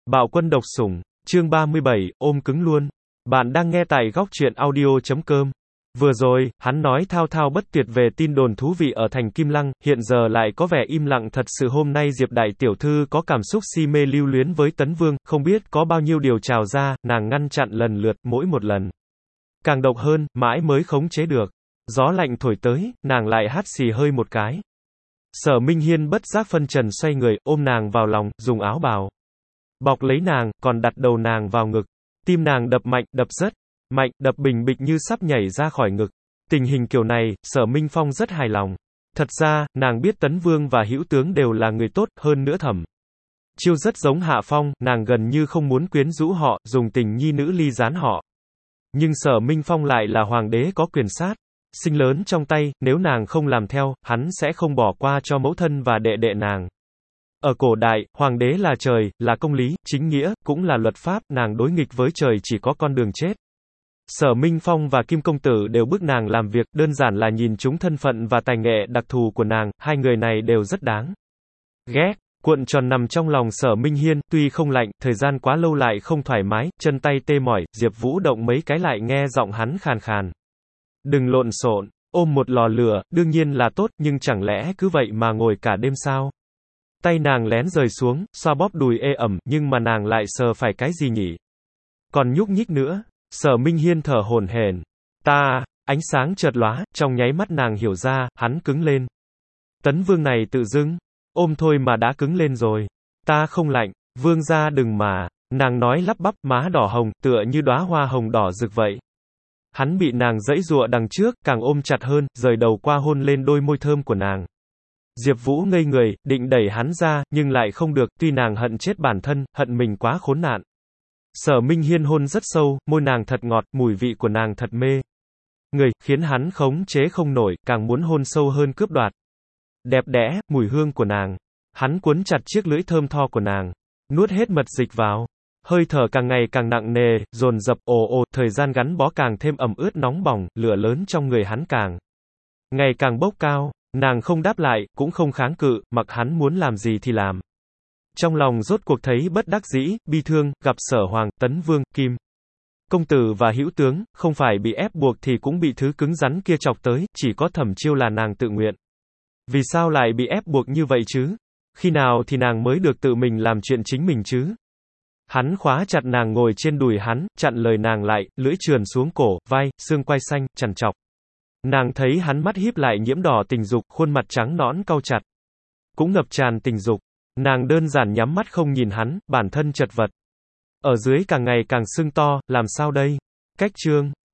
Bạo quân độc sủng, chương 37, ôm cứng luôn. Bạn đang nghe tại góc truyện audio.com. Vừa rồi, hắn nói thao thao bất tuyệt về tin đồn thú vị ở thành Kim Lăng, hiện giờ lại có vẻ im lặng thật sự. Hôm nay Diệp đại tiểu thư có cảm xúc si mê lưu luyến với Tấn Vương, không biết có bao nhiêu điều trào ra, nàng ngăn chặn lần lượt, mỗi một lần càng độc hơn, mãi mới khống chế được. Gió lạnh thổi tới, nàng lại hắt xì hơi một cái. Sở Minh Hiên bất giác phân trần xoay người, ôm nàng vào lòng, dùng áo bào bọc lấy nàng, còn đặt đầu nàng vào ngực. Tim nàng đập mạnh, đập rất mạnh, đập bình bịch như sắp nhảy ra khỏi ngực. Tình hình kiểu này, Sở Minh Phong rất hài lòng. Thật ra, nàng biết Tấn Vương và Hữu Tướng đều là người tốt, hơn nữa Thẩm Chiêu rất giống Hạ Phong, nàng gần như không muốn quyến rũ họ, dùng tình nhi nữ ly gián họ. Nhưng Sở Minh Phong lại là hoàng đế có quyền sát sinh lớn trong tay, nếu nàng không làm theo, hắn sẽ không bỏ qua cho mẫu thân và đệ đệ nàng. Ở cổ đại, hoàng đế là trời, là công lý, chính nghĩa, cũng là luật pháp, nàng đối nghịch với trời chỉ có con đường chết. Sở Minh Phong và Kim Công Tử đều bức nàng làm việc, đơn giản là nhìn trúng thân phận và tài nghệ đặc thù của nàng, hai người này đều rất đáng ghét. Cuộn tròn nằm trong lòng Sở Minh Hiên, tuy không lạnh, thời gian quá lâu lại không thoải mái, chân tay tê mỏi, Diệp Vũ động mấy cái lại nghe giọng hắn khàn khàn. Đừng lộn xộn, ôm một lò lửa, đương nhiên là tốt, nhưng chẳng lẽ cứ vậy mà ngồi cả đêm sao? Tay nàng lén rời xuống, xoa bóp đùi ê ẩm, nhưng mà nàng lại sờ phải cái gì nhỉ? Còn nhúc nhích nữa. Sở Minh Hiên thở hổn hển. Ánh sáng chợt lóa, trong nháy mắt nàng hiểu ra, hắn cứng lên. Tấn Vương này tự dưng, ôm thôi mà đã cứng lên rồi. Ta không lạnh, Vương gia đừng mà. Nàng nói lắp bắp, má đỏ hồng, tựa như đóa hoa hồng đỏ rực vậy. Hắn bị nàng giãy giụa đằng trước, càng ôm chặt hơn, rời đầu qua hôn lên đôi môi thơm của nàng. Diệp Vũ ngây người, định đẩy hắn ra, nhưng lại không được, tuy nàng hận chết bản thân, hận mình quá khốn nạn. Sở Minh Hiên hôn rất sâu, môi nàng thật ngọt, mùi vị của nàng thật mê người, khiến hắn khống chế không nổi, càng muốn hôn sâu hơn cướp đoạt. Đẹp đẽ, mùi hương của nàng. Hắn cuốn chặt chiếc lưỡi thơm tho của nàng, nuốt hết mật dịch vào. Hơi thở càng ngày càng nặng nề, dồn dập, thời gian gắn bó càng thêm ẩm ướt nóng bỏng, lửa lớn trong người hắn càng ngày càng bốc cao. Nàng không đáp lại, cũng không kháng cự, mặc hắn muốn làm gì thì làm. Trong lòng rốt cuộc thấy bất đắc dĩ, bi thương, gặp Sở Hoàng, Tấn Vương, Kim Công Tử và Hữu Tướng, không phải bị ép buộc thì cũng bị thứ cứng rắn kia chọc tới, chỉ có Thẩm Chiêu là nàng tự nguyện. Vì sao lại bị ép buộc như vậy chứ? Khi nào thì nàng mới được tự mình làm chuyện chính mình chứ? Hắn khóa chặt nàng ngồi trên đùi hắn, chặn lời nàng lại, lưỡi trườn xuống cổ, vai, xương quai xanh, chằn chọc. Nàng thấy hắn mắt híp lại nhiễm đỏ tình dục, khuôn mặt trắng nõn cau chặt, cũng ngập tràn tình dục. Nàng đơn giản nhắm mắt không nhìn hắn, bản thân chật vật. Ở dưới càng ngày càng sưng to, làm sao đây? Cách chương